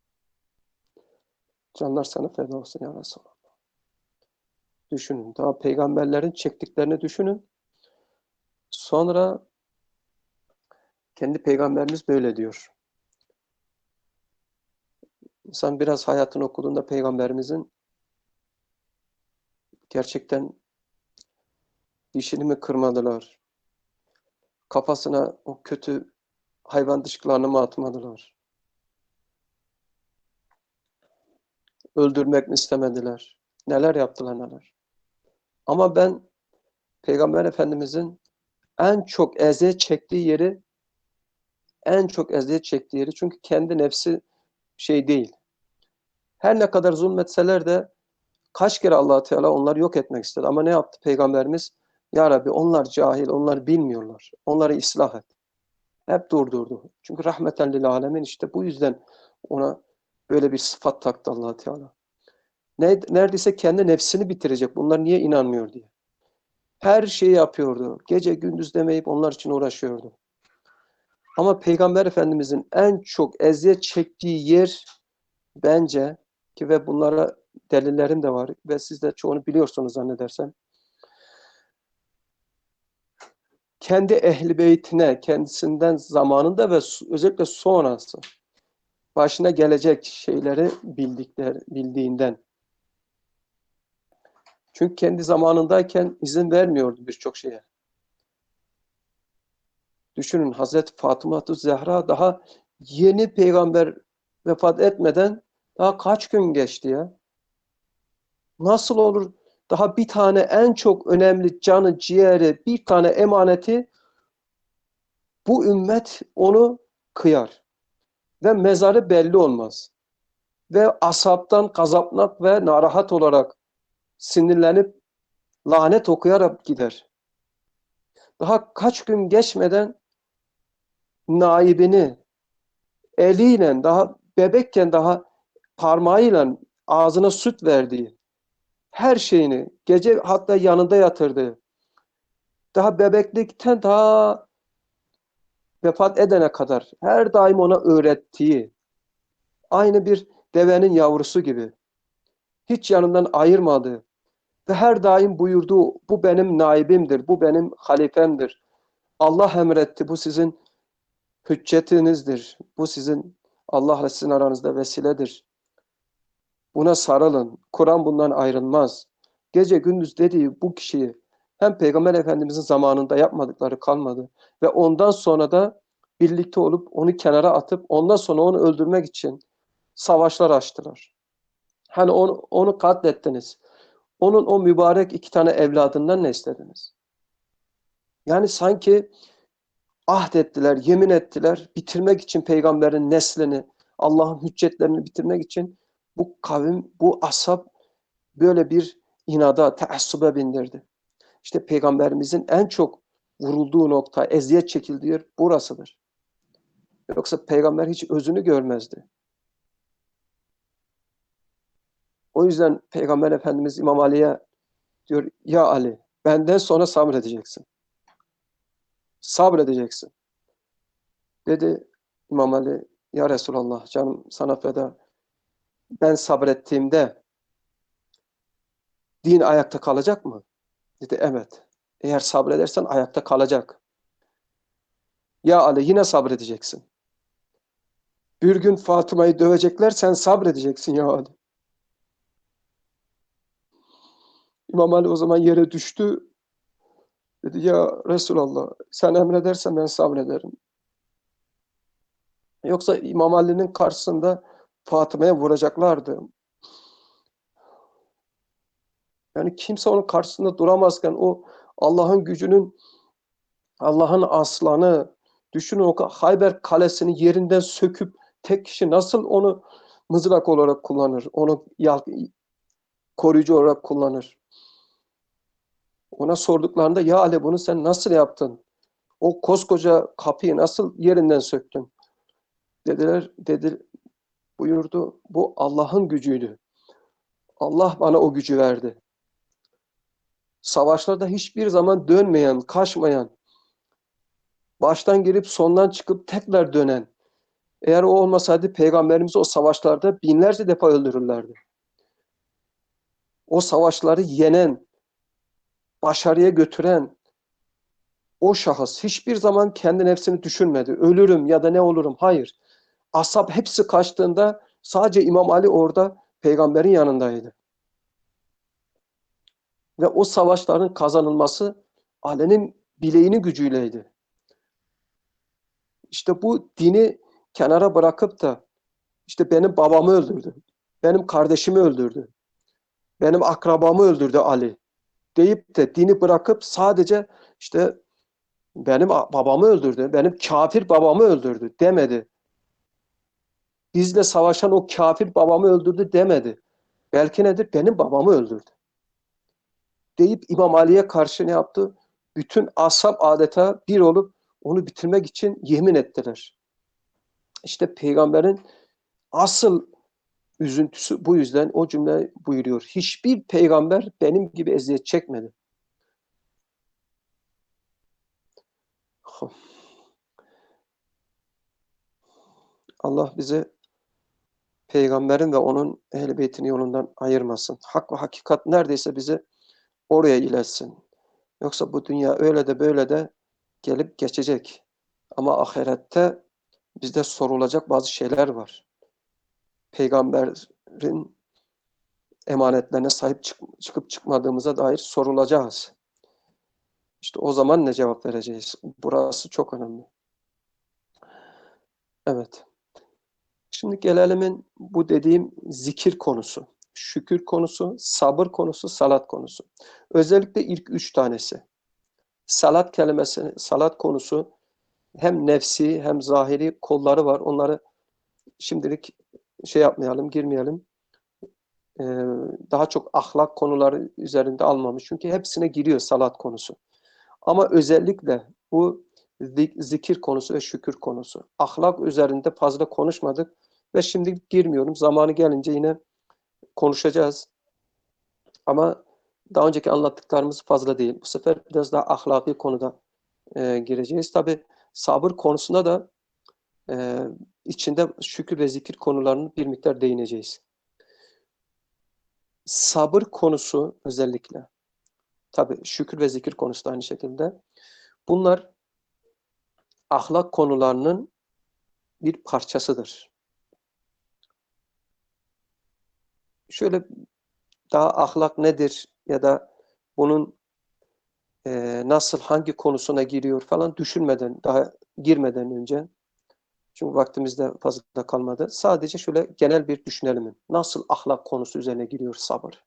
Canlar sana feda olsun ya Resulallah. Düşünün. Daha peygamberlerin çektiklerini düşünün. Sonra kendi peygamberimiz böyle diyor. İnsan biraz hayatını okuduğunda peygamberimizin gerçekten dişini mi kırmadılar? Kafasına o kötü hayvan dışkılarını mı atmadılar? Öldürmek mi istemediler? Neler yaptılar neler? Ama ben Peygamber Efendimizin en çok eziyet çektiği yeri, en çok eziyet çektiği yeri, çünkü kendi nefsi şey değil. Her ne kadar zulmetseler de kaç kere Allah Teala onları yok etmek istedi. Ama ne yaptı Peygamberimiz? Ya Rabbi onlar cahil, onlar bilmiyorlar. Onları ıslah et. Hep durdurdu. Çünkü rahmeten lil alemin, işte bu yüzden ona böyle bir sıfat taktı Allah Teala. Neredeyse kendi nefsini bitirecek. Bunlar niye inanmıyor diye. Her şeyi yapıyordu. Gece gündüz demeyip onlar için uğraşıyordu. Ama Peygamber Efendimizin en çok eziyet çektiği yer bence ki ve bunlara delillerim de var ve siz de çoğunu biliyorsunuz zannedersem. Kendi ehli beytine, kendisinden zamanında ve özellikle sonrası başına gelecek şeyleri bildikler, bildiğinden. Çünkü kendi zamanındayken izin vermiyordu birçok şeye. Düşünün, Hazreti Fatıma Zehra daha yeni peygamber vefat etmeden daha kaç gün geçti ya? Nasıl olur daha bir tane en çok önemli canı, ciğeri, bir tane emaneti bu ümmet onu kıyar. Ve mezarı belli olmaz. Ve asaptan gazaplanıp ve narahat olarak sinirlenip lanet okuyarak gider. Daha kaç gün geçmeden naibini eliyle, daha bebekken daha parmağıyla ağzına süt verdiği, her şeyini gece hatta yanında yatırdığı, daha bebeklikten daha vefat edene kadar her daim ona öğrettiği, aynı bir devenin yavrusu gibi hiç yanından ayırmadığı ve her daim buyurduğu, bu benim naibimdir, bu benim halifemdir. Allah emretti, bu sizin hüccetinizdir, bu sizin Allah'la sizin aranızda vesiledir. Buna sarılın. Kur'an bundan ayrılmaz. Gece gündüz dediği bu kişiyi hem Peygamber Efendimizin zamanında yapmadıkları kalmadı ve ondan sonra da birlikte olup onu kenara atıp ondan sonra onu öldürmek için savaşlar açtılar. Hani onu, onu katlettiniz. Onun o mübarek iki tane evladından ne istediniz? Yani sanki ahdettiler, yemin ettiler, bitirmek için peygamberin neslini, Allah'ın hüccetlerini bitirmek için bu kavim, bu ashab böyle bir inada, teassuba bindirdi. İşte peygamberimizin en çok vurulduğu nokta, eziyet çekildiği yer burasıdır. Yoksa peygamber hiç özünü görmezdi. O yüzden Peygamber Efendimiz İmam Ali'ye diyor, ya Ali, benden sonra sabredeceksin. Sabredeceksin. Dedi İmam Ali, ya Resulallah, canım sana feda. Ben sabrettiğimde din ayakta kalacak mı? Dedi evet. Eğer sabredersen ayakta kalacak. Ya Ali, yine sabredeceksin. Bir gün Fatıma'yı dövecekler, sen sabredeceksin ya Ali. İmam Ali o zaman yere düştü. Dedi ya Resulallah, sen emredersen ben sabrederim. Yoksa İmam Ali'nin karşısında Fatıma'ya vuracaklardı. Yani kimse onun karşısında duramazken o Allah'ın gücünün, Allah'ın aslanı, düşünün o Hayber Kalesi'ni yerinden söküp tek kişi nasıl onu mızrak olarak kullanır, onu koruyucu olarak kullanır. Ona sorduklarında ya Ali bunu sen nasıl yaptın? O koskoca kapıyı nasıl yerinden söktün? Dediler, dedi, buyurdu, bu Allah'ın gücüydü. Allah bana o gücü verdi. Savaşlarda hiçbir zaman dönmeyen, kaçmayan, baştan girip sondan çıkıp tekrar dönen. Eğer o olmasaydı peygamberimizi o savaşlarda binlerce defa öldürürlerdi. O savaşları yenen, başarıya götüren o şahıs hiçbir zaman kendi nefsini düşünmedi. Ölürüm ya da ne olurum. Hayır. Ashab hepsi kaçtığında sadece İmam Ali orada peygamberin yanındaydı. Ve o savaşların kazanılması Ali'nin bileğinin gücüyleydi. İşte bu dini kenara bırakıp da işte benim babamı öldürdü, benim kardeşimi öldürdü, benim akrabamı öldürdü Ali deyip de dini bırakıp sadece işte benim babamı öldürdü, benim kafir babamı öldürdü demedi. Bizle savaşan o kafir babamı öldürdü demedi. Belki nedir? Benim babamı öldürdü. Deyip İmam Ali'ye karşı ne yaptı? Bütün ashab adeta bir olup onu bitirmek için yemin ettiler. İşte peygamberin asıl üzüntüsü bu yüzden o cümle buyuruyor. Hiçbir peygamber benim gibi eziyet çekmedi. Allah bize peygamberin ve onun ehl-i beytinin yolundan ayırmasın. Hak ve hakikat neredeyse bizi oraya iletsin. Yoksa bu dünya öyle de böyle de gelip geçecek. Ama ahirette bizde sorulacak bazı şeyler var. Peygamberin emanetlerine sahip çık çıkıp çıkmadığımıza dair sorulacağız. İşte o zaman ne cevap vereceğiz? Burası çok önemli. Evet. Şimdi gelelim bu dediğim zikir konusu, şükür konusu, sabır konusu, salat konusu. Özellikle ilk üç tanesi. Salat kelimesi, salat konusu hem nefsi hem zahiri kolları var. Onları şimdilik şey yapmayalım, girmeyelim. Ee, daha çok ahlak konuları üzerinde almamış. Çünkü hepsine giriyor salat konusu. Ama özellikle bu zikir konusu ve şükür konusu. Ahlak üzerinde fazla konuşmadık ve şimdi girmiyorum. Zamanı gelince yine konuşacağız. Ama daha önceki anlattıklarımız fazla değil. Bu sefer biraz daha ahlaki konuda e, gireceğiz. Tabii sabır konusunda da e, içinde şükür ve zikir konularını bir miktar değineceğiz. Sabır konusu özellikle. Tabii şükür ve zikir konusu da aynı şekilde. Bunlar ahlak konularının bir parçasıdır. Şöyle daha ahlak nedir ya da bunun e, nasıl hangi konusuna giriyor falan düşünmeden, daha girmeden önce, çünkü vaktimiz de fazla kalmadı. Sadece şöyle genel bir düşünelim. Nasıl ahlak konusu üzerine giriyor sabır?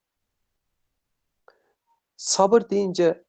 Sabır deyince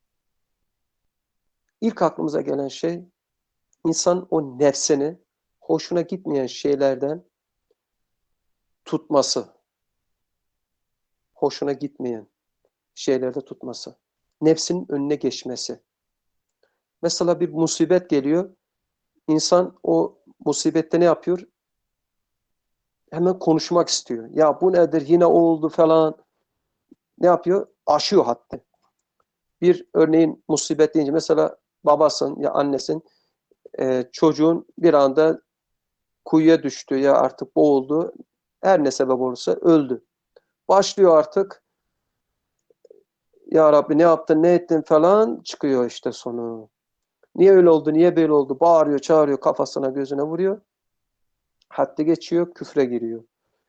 ilk aklımıza gelen şey insan o nefsini hoşuna gitmeyen şeylerden tutması. Hoşuna gitmeyen şeylerde tutması. Nefsinin önüne geçmesi. Mesela bir musibet geliyor. İnsan o musibette ne yapıyor? Hemen konuşmak istiyor. Ya bu nedir? Yine oldu falan. Ne yapıyor? Aşıyor hatta. Bir örneğin musibet deyince mesela babasın ya annesin, e, çocuğun bir anda kuyuya düştü ya artık boğuldu. Her ne sebep olursa öldü. Başlıyor artık, ya Rabbi ne yaptın ne ettin falan, çıkıyor işte sonu. Niye öyle oldu, niye böyle oldu? Bağırıyor, çağırıyor, kafasına gözüne vuruyor. Haddi geçiyor, küfre giriyor.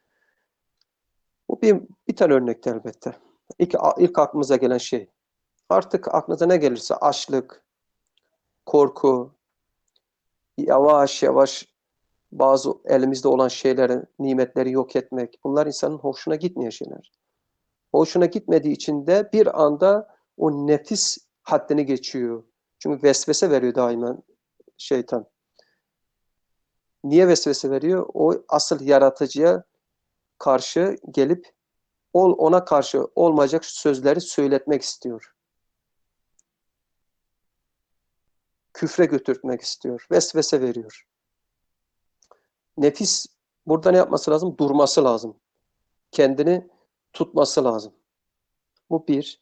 Bu bir, bir tane örnekti elbette. İlk, ilk aklımıza gelen şey. Artık aklınıza ne gelirse açlık, korku, yavaş yavaş bazı elimizde olan şeyleri, nimetleri yok etmek. Bunlar insanın hoşuna gitmeyen şeyler. Hoşuna gitmediği için de bir anda o nefis haddini geçiyor. Çünkü vesvese veriyor daima şeytan. Niye vesvese veriyor? O asıl yaratıcıya karşı gelip ona karşı olmayacak sözleri söyletmek istiyor. Küfre götürtmek istiyor. Vesvese veriyor. Nefis burada ne yapması lazım? Durması lazım. Kendini tutması lazım. Bu bir.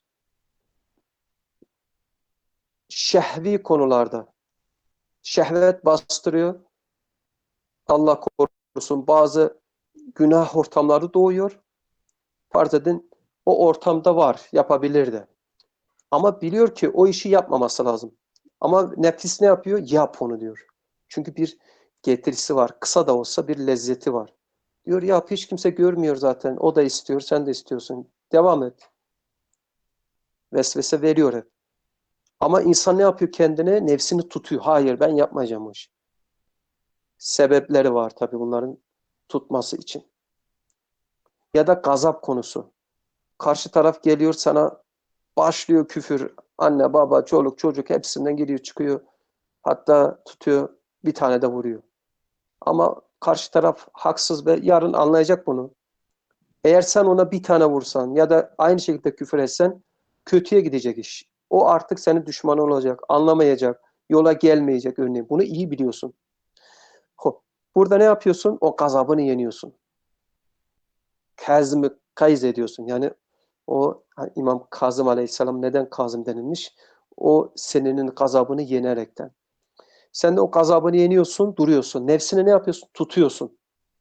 Şehvi konularda. Şehvet bastırıyor. Allah korusun bazı günah ortamları doğuyor. Farz edin o ortamda var, yapabilir de. Ama biliyor ki o işi yapmaması lazım. Ama nefis ne yapıyor? Yap onu diyor. Çünkü bir getirisi var. Kısa da olsa bir lezzeti var. Diyor yap, hiç kimse görmüyor zaten. O da istiyor, sen de istiyorsun. Devam et. Vesvese veriyor hep. Ama insan ne yapıyor kendine? Nefsini tutuyor. Hayır, ben yapmayacağım o işi. Sebepleri var tabii bunların tutması için. Ya da gazap konusu. Karşı taraf geliyor sana, başlıyor küfür. Anne, baba, çoluk, çocuk hepsinden giriyor çıkıyor. Hatta tutuyor, bir tane de vuruyor. Ama karşı taraf haksız ve yarın anlayacak bunu. Eğer sen ona bir tane vursan ya da aynı şekilde küfür etsen kötüye gidecek iş. O artık senin düşmanın olacak, anlamayacak. yola gelmeyecek örneğin. Bunu iyi biliyorsun. Hop. Burada ne yapıyorsun? O gazabını yeniyorsun. Kazım'ı kayız ediyorsun. Yani o İmam Kazım Aleyhisselam neden Kazım denilmiş? O senenin gazabını yenerekten. Sen de o gazabını yeniyorsun, duruyorsun. Nefsini ne yapıyorsun? Tutuyorsun.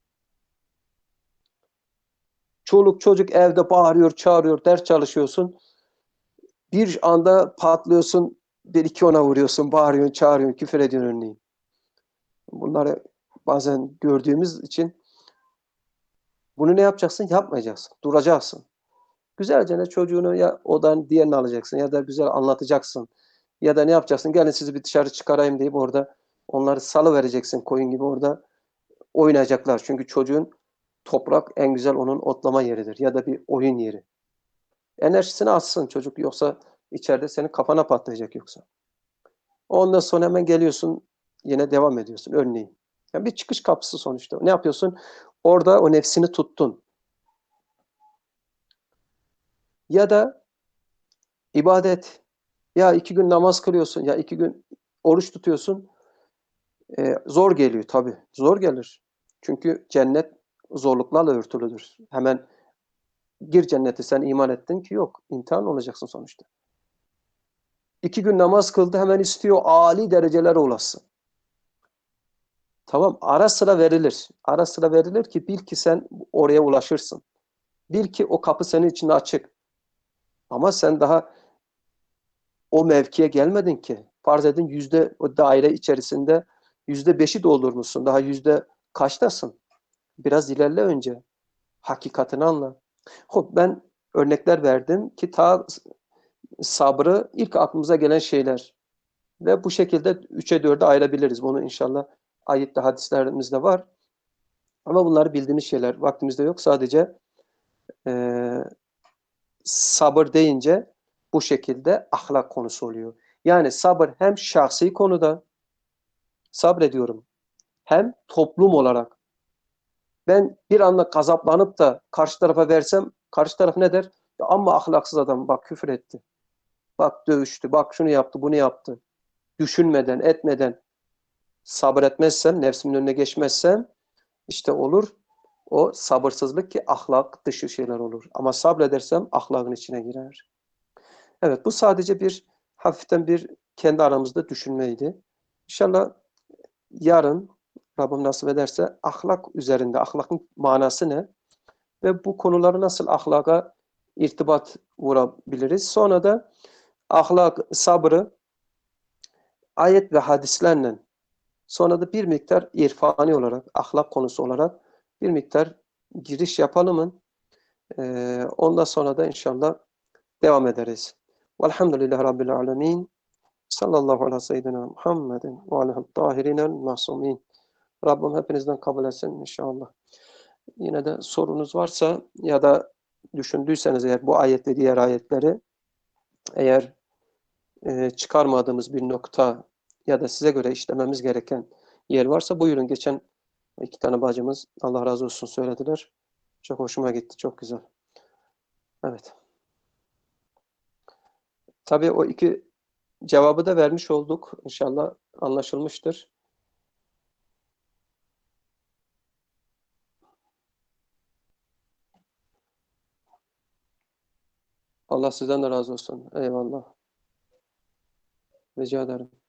Çoluk çocuk evde bağırıyor, çağırıyor, ders çalışıyorsun. Bir anda patlıyorsun, bir iki ona vuruyorsun, bağırıyorsun, çağırıyorsun, küfür ediyorsun örneğin. Bunları bazen gördüğümüz için bunu ne yapacaksın? Yapmayacaksın. Duracaksın. Güzelce ne çocuğunu ya odan diğerini alacaksın ya da güzel anlatacaksın. Ya da ne yapacaksın? Gelin sizi bir dışarı çıkarayım deyip orada onları salı vereceksin koyun gibi orada oynayacaklar. Çünkü çocuğun toprak en güzel onun otlama yeridir ya da bir oyun yeri. Enerjisini atsın çocuk yoksa içeride senin kafana patlayacak yoksa. Ondan sonra hemen geliyorsun yine devam ediyorsun örneğin. Yani bir çıkış kapısı sonuçta. Ne yapıyorsun? Orada o nefsini tuttun. Ya da ibadet. Ya iki gün namaz kılıyorsun. Ya iki gün oruç tutuyorsun. Ee, zor geliyor tabii. Zor gelir. Çünkü cennet zorluklarla örtülüdür. Hemen gir cennete sen iman ettin ki yok. İmtihan olacaksın sonuçta. İki gün namaz kıldı hemen istiyor âli derecelere ulaşsın. Tamam ara sıra verilir. Ara sıra verilir ki bil ki sen oraya ulaşırsın. Bil ki o kapı senin için açık. Ama sen daha o mevkiye gelmedin ki. Farz edin yüzde o daire içerisinde yüzde beşi doldurmuşsun. Daha yüzde kaçtasın? Biraz ilerle önce. Hakikatini anla. Hop ben örnekler verdim ki ta sabrı ilk aklımıza gelen şeyler. Ve bu şekilde üçe dörde ayırabiliriz. Bunu inşallah ayette hadislerimizde var. Ama bunları bildiğimiz şeyler. Vaktimizde yok. Sadece e, sabır deyince bu şekilde ahlak konusu oluyor. Yani sabır hem şahsi konuda sabrediyorum hem toplum olarak. Ben bir anda gazaplanıp da karşı tarafa versem karşı taraf ne der? Ya amma ahlaksız adam bak küfür etti. Bak dövüştü, bak şunu yaptı, bunu yaptı. Düşünmeden, etmeden sabretmezsem, nefsimin önüne geçmezsem işte olur. O sabırsızlık ki ahlak dışı şeyler olur. Ama sabredersem ahlakın içine girer. Evet bu sadece bir hafiften bir kendi aramızda düşünmeydi. İnşallah yarın Rabbim nasip ederse ahlak üzerinde, ahlakın manası ne? Ve bu konuları nasıl ahlaka irtibat vurabiliriz? Sonra da ahlak, sabrı ayet ve hadislerle sonra da bir miktar irfani olarak, ahlak konusu olarak bir miktar giriş yapalım. Ee, ondan sonra da inşallah devam ederiz. Velhamdülillahi Rabbil alemin. Sallallahu ala seyyidina Muhammedin ve aleyhi tahirinel masumin. Rabbim hepinizden kabul etsin inşallah. Yine de sorunuz varsa ya da düşündüyseniz eğer bu ayet ve diğer ayetleri eğer e, çıkarmadığımız bir nokta ya da size göre işlememiz gereken yer varsa buyurun. Geçen iki tane bacımız Allah razı olsun söylediler. Çok hoşuma gitti. Çok güzel. Evet. Tabii o iki cevabı da vermiş olduk. İnşallah anlaşılmıştır. Allah sizden de razı olsun. Eyvallah. Rica ederim.